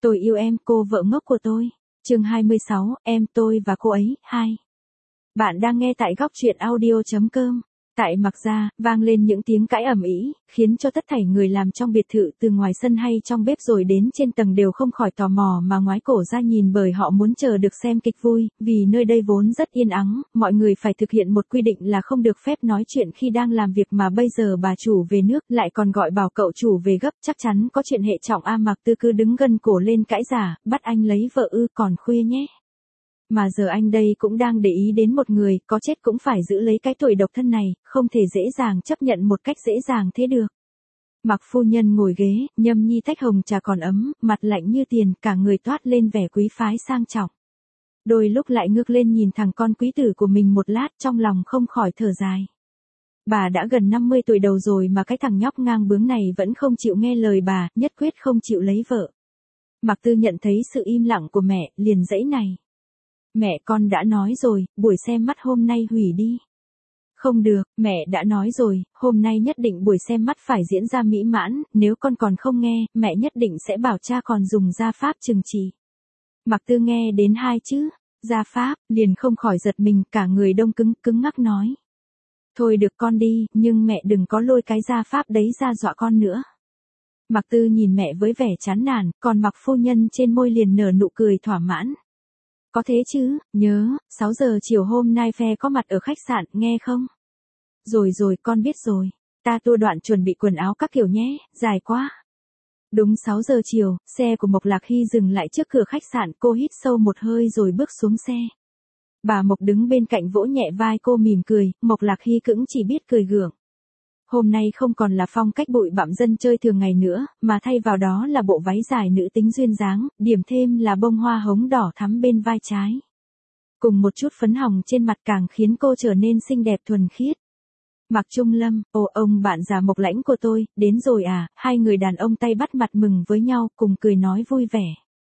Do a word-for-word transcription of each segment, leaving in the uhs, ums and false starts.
Tôi yêu em, cô vợ ngốc của tôi. Chương hai mươi sáu, em, tôi và cô ấy, hai. Bạn đang nghe tại góc truyện audio chấm com. Tại Mạc Gia, vang lên những tiếng cãi ầm ĩ, khiến cho tất thảy người làm trong biệt thự từ ngoài sân hay trong bếp rồi đến trên tầng đều không khỏi tò mò mà ngoái cổ ra nhìn, bởi họ muốn chờ được xem kịch vui, vì nơi đây vốn rất yên ắng, mọi người phải thực hiện một quy định là không được phép nói chuyện khi đang làm việc, mà bây giờ bà chủ về nước lại còn gọi bảo cậu chủ về gấp, chắc chắn có chuyện hệ trọng a. Mạc Tư cứ đứng gân cổ lên cãi giả, bắt anh lấy vợ ư, còn khuya nhé. Mà giờ anh đây cũng đang để ý đến một người, có chết cũng phải giữ lấy cái tuổi độc thân này, không thể dễ dàng chấp nhận một cách dễ dàng thế được. Mạc phu nhân ngồi ghế, nhâm nhi tách hồng trà còn ấm, mặt lạnh như tiền, cả người toát lên vẻ quý phái sang trọng. Đôi lúc lại ngước lên nhìn thằng con quý tử của mình một lát, trong lòng không khỏi thở dài. Bà đã gần năm mươi tuổi đầu rồi mà cái thằng nhóc ngang bướng này vẫn không chịu nghe lời bà, nhất quyết không chịu lấy vợ. Mạc Tư nhận thấy sự im lặng của mẹ, liền giãy này. Mẹ, con đã nói rồi, buổi xem mắt hôm nay hủy đi. Không được, mẹ đã nói rồi, hôm nay nhất định buổi xem mắt phải diễn ra mỹ mãn, nếu con còn không nghe, mẹ nhất định sẽ bảo cha còn dùng gia pháp trừng trị. Mạc Tư nghe đến hai chữ, gia pháp, liền không khỏi giật mình, cả người đông cứng, cứng ngắc nói. Thôi được con đi, nhưng mẹ đừng có lôi cái gia pháp đấy ra dọa con nữa. Mạc Tư nhìn mẹ với vẻ chán nản, còn Mạc phu nhân trên môi liền nở nụ cười thỏa mãn. Có thế chứ, nhớ, sáu giờ chiều hôm nay phe có mặt ở khách sạn, nghe không? Rồi rồi, con biết rồi. Ta tua đoạn chuẩn bị quần áo các kiểu nhé, dài quá. Đúng sáu giờ chiều, xe của Mộc Lạc Hy dừng lại trước cửa khách sạn, cô hít sâu một hơi rồi bước xuống xe. Bà Mộc đứng bên cạnh vỗ nhẹ vai cô mỉm cười, Mộc Lạc Hy cũng chỉ biết cười gượng. Hôm nay không còn là phong cách bụi bặm dân chơi thường ngày nữa, mà thay vào đó là bộ váy dài nữ tính duyên dáng, điểm thêm là bông hoa hồng đỏ thắm bên vai trái. Cùng một chút phấn hồng trên mặt càng khiến cô trở nên xinh đẹp thuần khiết. Mạc Trung Lâm, ồ ông bạn già Mộc Lãnh của tôi, đến rồi à, hai người đàn ông tay bắt mặt mừng với nhau, cùng cười nói vui vẻ.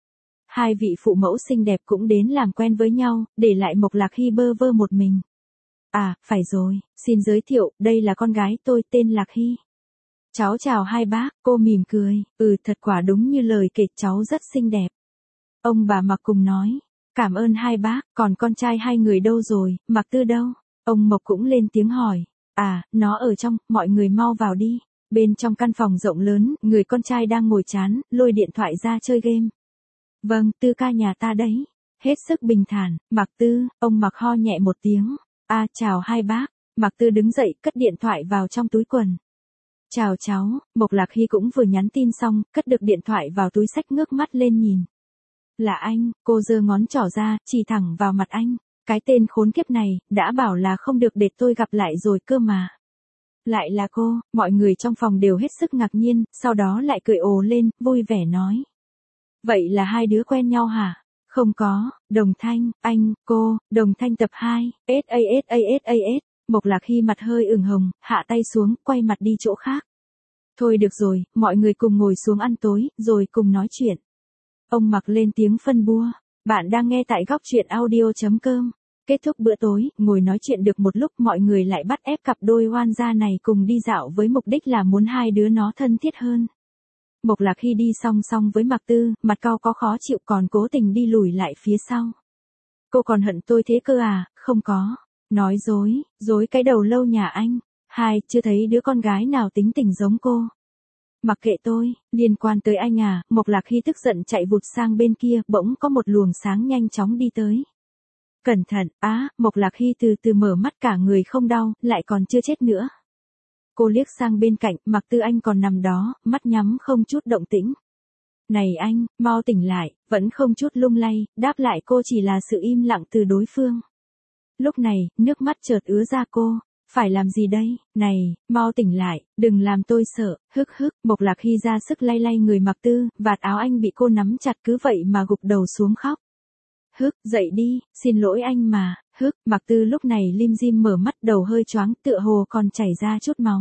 Hai vị phụ mẫu xinh đẹp cũng đến làm quen với nhau, để lại Mộc Lạc Hy bơ vơ một mình. À, phải rồi, xin giới thiệu, đây là con gái tôi, tên Lạc Hy. Cháu chào hai bác, cô mỉm cười, ừ thật quả đúng như lời kể, cháu rất xinh đẹp. Ông bà Mạc cùng nói, cảm ơn hai bác, còn con trai hai người đâu rồi, Mạc Tư đâu? Ông Mộc cũng lên tiếng hỏi, à, nó ở trong, mọi người mau vào đi. Bên trong căn phòng rộng lớn, người con trai đang ngồi chán, lôi điện thoại ra chơi game. Vâng, Tư ca nhà ta đấy. Hết sức bình thản, Mạc Tư, ông Mạc ho nhẹ một tiếng. À, chào hai bác. Mạc Tư đứng dậy, cất điện thoại vào trong túi quần. Chào cháu, Mộc Lạc Hy cũng vừa nhắn tin xong, cất được điện thoại vào túi xách ngước mắt lên nhìn. Là anh, cô giơ ngón trỏ ra, chỉ thẳng vào mặt anh. Cái tên khốn kiếp này, đã bảo là không được để tôi gặp lại rồi cơ mà. Lại là cô, mọi người trong phòng đều hết sức ngạc nhiên, sau đó lại cười ồ lên, vui vẻ nói. Vậy là hai đứa quen nhau hả? Không có, Đồng Thanh, anh, cô, Đồng Thanh tập hai, ét a ét a ét a ét, Mộc Lạc Hy mặt hơi ửng hồng, hạ tay xuống, quay mặt đi chỗ khác. Thôi được rồi, mọi người cùng ngồi xuống ăn tối, rồi cùng nói chuyện. Ông Mạc lên tiếng phân bua, bạn đang nghe tại góc truyện audio chấm com. Kết thúc bữa tối, ngồi nói chuyện được một lúc, mọi người lại bắt ép cặp đôi oan gia này cùng đi dạo với mục đích là muốn hai đứa nó thân thiết hơn. Mộc Lạc Hy đi song song với Mạc Tư, mặt cau có khó chịu còn cố tình đi lùi lại phía sau. Cô còn hận tôi thế cơ à? Không có. Nói dối, dối cái đầu lâu nhà anh. Hai, chưa thấy đứa con gái nào tính tình giống cô. Mặc kệ tôi, liên quan tới anh à? Mộc Lạc Hy tức giận chạy vụt sang bên kia, bỗng có một luồng sáng nhanh chóng đi tới. Cẩn thận, á, Mộc Lạc Hy từ từ mở mắt, cả người không đau, lại còn chưa chết nữa. Cô liếc sang bên cạnh, Mạc Tư anh còn nằm đó, mắt nhắm không chút động tĩnh. Này anh, mau tỉnh lại, vẫn không chút lung lay, đáp lại cô chỉ là sự im lặng từ đối phương. Lúc này, nước mắt chợt ứa ra cô, phải làm gì đây, này, mau tỉnh lại, đừng làm tôi sợ, hức hức, Mộc Lạc Hy ra sức lay lay người Mạc Tư, vạt áo anh bị cô nắm chặt cứ vậy mà gục đầu xuống khóc. Hức, dậy đi, xin lỗi anh mà, hức, Mạc Tư lúc này lim dim mở mắt, đầu hơi choáng, tựa hồ còn chảy ra chút máu.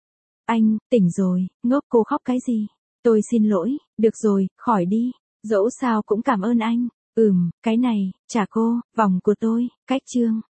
Anh, tỉnh rồi, ngốc, cô khóc cái gì? Tôi xin lỗi, được rồi, khỏi đi, dẫu sao cũng cảm ơn anh. Ừm, cái này, trả cô, vòng của tôi, cách chương.